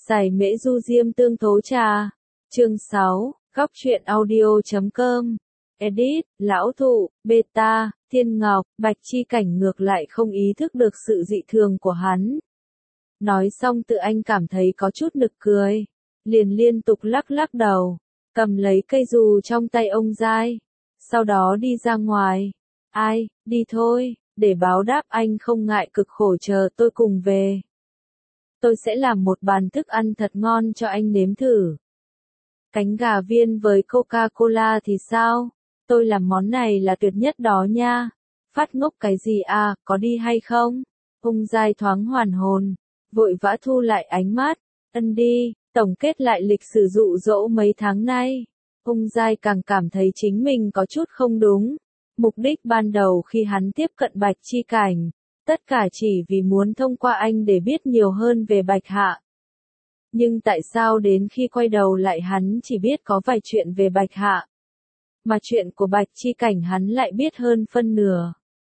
Giải mễ du diêm tương tố trà. Chương 6, góc truyện audio.com. Edit, Lão Thụ, Beta, Thiên Ngọc, Bạch Chi Cảnh ngược lại không ý thức được sự dị thường của hắn. Nói xong tự anh cảm thấy có chút nực cười. Liền liên tục lắc lắc đầu, cầm lấy cây dù trong tay ông Giai. Sau đó đi ra ngoài. Ai, đi thôi, để báo đáp anh không ngại cực khổ chờ tôi cùng về. Tôi sẽ làm một bàn thức ăn thật ngon cho anh nếm thử. Cánh gà viên với Coca-Cola thì sao? Tôi làm món này là tuyệt nhất đó nha. Phát ngốc cái gì à, có đi hay không? Ông Giai thoáng hoàn hồn, vội vã thu lại ánh mắt. Ân đi, tổng kết lại lịch sử dụ dỗ mấy tháng nay. Ông Giai càng cảm thấy chính mình có chút không đúng. Mục đích ban đầu khi hắn tiếp cận Bạch Chi Cảnh, tất cả chỉ vì muốn thông qua anh để biết nhiều hơn về Bạch Hạ. Nhưng tại sao đến khi quay đầu lại hắn chỉ biết có vài chuyện về Bạch Hạ, mà chuyện của Bạch Chi Cảnh hắn lại biết hơn phân nửa.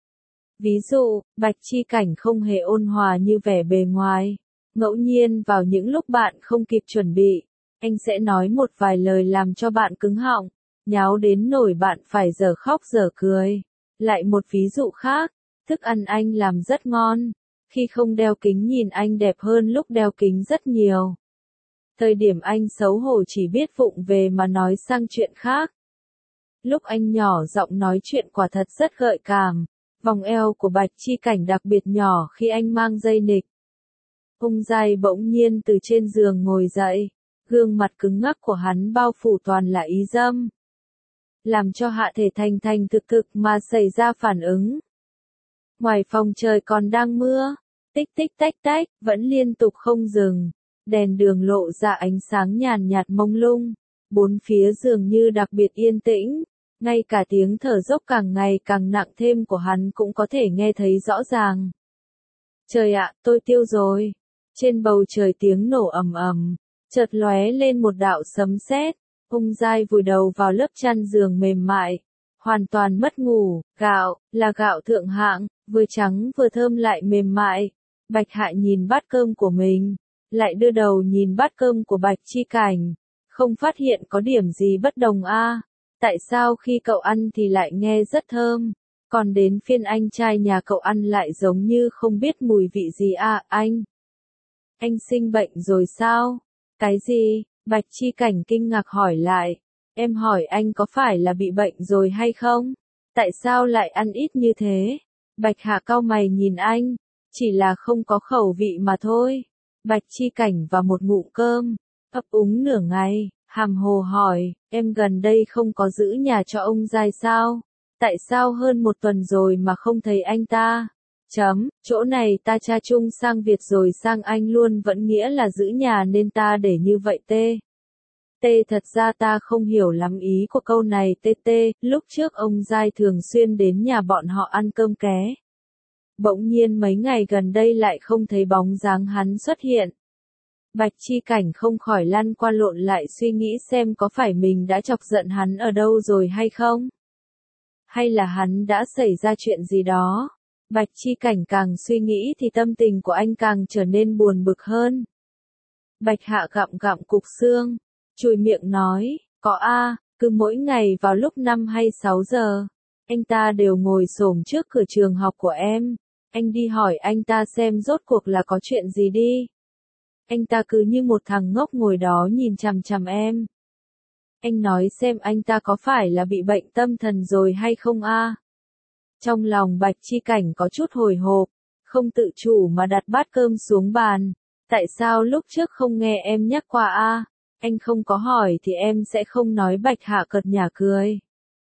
Ví dụ, Bạch Chi Cảnh không hề ôn hòa như vẻ bề ngoài. Ngẫu nhiên vào những lúc bạn không kịp chuẩn bị, anh sẽ nói một vài lời làm cho bạn cứng họng, nháo đến nỗi bạn phải dở khóc dở cười. Lại một ví dụ khác, thức ăn anh làm rất ngon. Khi không đeo kính nhìn anh đẹp hơn lúc đeo kính rất nhiều. Thời điểm anh xấu hổ chỉ biết vụng về mà nói sang chuyện khác. Lúc anh nhỏ giọng nói chuyện quả thật rất gợi cảm. Vòng eo của Bạch Chi Cảnh đặc biệt nhỏ khi anh mang dây nịt. Ông Giai bỗng nhiên từ trên giường ngồi dậy. Gương mặt cứng ngắc của hắn bao phủ toàn là ý dâm. Làm cho Hạ Thể thành thành thực thực mà xảy ra phản ứng. Ngoài phòng trời còn đang mưa. Tích tích tách tách, vẫn liên tục không dừng. Đèn đường lộ ra ánh sáng nhàn nhạt mông lung. Bốn phía dường như đặc biệt yên tĩnh. Ngay cả tiếng thở dốc càng ngày càng nặng thêm của hắn cũng có thể nghe thấy rõ ràng. Trời ạ, tôi tiêu rồi. Trên bầu trời tiếng nổ ầm ầm, chợt lóe lên một đạo sấm sét. Ông Giai vùi đầu vào lớp chăn giường mềm mại, hoàn toàn mất ngủ. Gạo, là gạo thượng hạng, vừa trắng vừa thơm lại mềm mại. Bạch Hạ nhìn bát cơm của mình, lại đưa đầu nhìn bát cơm của Bạch Chi Cảnh, không phát hiện có điểm gì bất đồng a. Tại sao khi cậu ăn thì lại nghe rất thơm, còn đến phiên anh trai nhà cậu ăn lại giống như không biết mùi vị gì à, anh? Anh sinh bệnh rồi sao? Cái gì? Bạch Chi Cảnh kinh ngạc hỏi lại. Em hỏi anh có phải là bị bệnh rồi hay không? Tại sao lại ăn ít như thế? Bạch Hạ cau mày nhìn anh, chỉ là không có khẩu vị mà thôi. Bạch Chi Cảnh và một ngụm cơm, ấp úng nửa ngày. Hàm hồ hỏi, em gần đây không có giữ nhà cho ông Giai sao? Tại sao hơn một tuần rồi mà không thấy anh ta? Chỗ này ta tra chung sang Việt rồi sang Anh luôn vẫn nghĩa là giữ nhà nên ta để như vậy tê. Thật ra ta không hiểu lắm ý của câu này tê. Lúc trước ông Giai thường xuyên đến nhà bọn họ ăn cơm ké. Bỗng nhiên mấy ngày gần đây lại không thấy bóng dáng hắn xuất hiện. Bạch Chi Cảnh không khỏi lăn qua lộn lại suy nghĩ xem có phải mình đã chọc giận hắn ở đâu rồi hay không? Hay là hắn đã xảy ra chuyện gì đó? Bạch Chi Cảnh càng suy nghĩ thì tâm tình của anh càng trở nên buồn bực hơn. Bạch Hạ gặm gặm cục xương, chùi miệng nói, có a, cứ mỗi ngày vào lúc 5 hay 6 giờ, anh ta đều ngồi xổm trước cửa trường học của em. Anh đi hỏi anh ta xem rốt cuộc là có chuyện gì đi. Anh ta cứ như một thằng ngốc ngồi đó nhìn chằm chằm em. Anh nói xem anh ta có phải là bị bệnh tâm thần rồi hay không a? Trong lòng Bạch Chi Cảnh có chút hồi hộp, không tự chủ mà đặt bát cơm xuống bàn. Tại sao lúc trước không nghe em nhắc qua a? Anh không có hỏi thì em sẽ không nói. Bạch Hạ cợt nhả cười.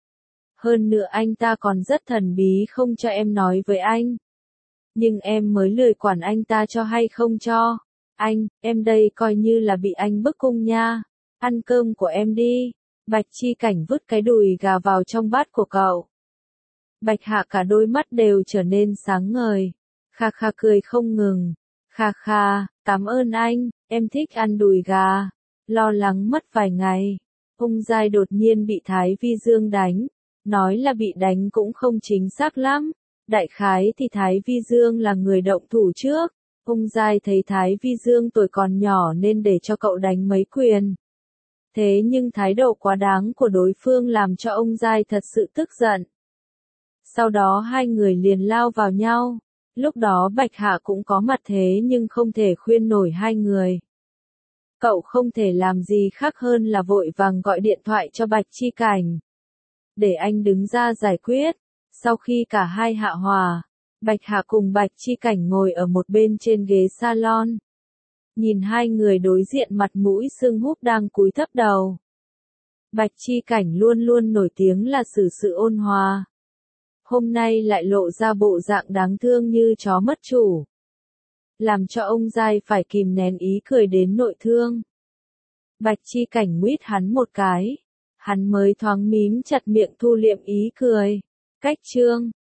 Hơn nữa anh ta còn rất thần bí không cho em nói với anh. Nhưng em mới lười quản anh ta cho hay không cho. Anh, em đây coi như là bị anh bức cung nha. Ăn cơm của em đi. Bạch Chi Cảnh vứt cái đùi gà vào trong bát của cậu. Bạch Hạ cả đôi mắt đều trở nên sáng ngời. Kha kha cười không ngừng. Kha kha, cảm ơn anh, em thích ăn đùi gà. Lo lắng mất vài ngày. Ông Giai đột nhiên bị Thái Vi Dương đánh. Nói là bị đánh cũng không chính xác lắm. Đại khái thì Thái Vi Dương là người động thủ trước. Ông Giai thấy Thái Vi Dương tuổi còn nhỏ nên để cho cậu đánh mấy quyền. Thế nhưng thái độ quá đáng của đối phương làm cho ông Giai thật sự tức giận. Sau đó hai người liền lao vào nhau. Lúc đó Bạch Hạ cũng có mặt thế nhưng không thể khuyên nổi hai người. Cậu không thể làm gì khác hơn là vội vàng gọi điện thoại cho Bạch Chi Cảnh. Để anh đứng ra giải quyết. Sau khi cả hai hạ hòa, Bạch Hạ cùng Bạch Chi Cảnh ngồi ở một bên trên ghế salon. Nhìn hai người đối diện mặt mũi sưng húp đang cúi thấp đầu. Bạch Chi Cảnh luôn luôn nổi tiếng là xử sự ôn hòa. Hôm nay lại lộ ra bộ dạng đáng thương như chó mất chủ. Làm cho ông Giai phải kìm nén ý cười đến nội thương. Bạch Chi Cảnh nguyết hắn một cái. Hắn mới thoáng mím chặt miệng thu liệm ý cười. Cách chương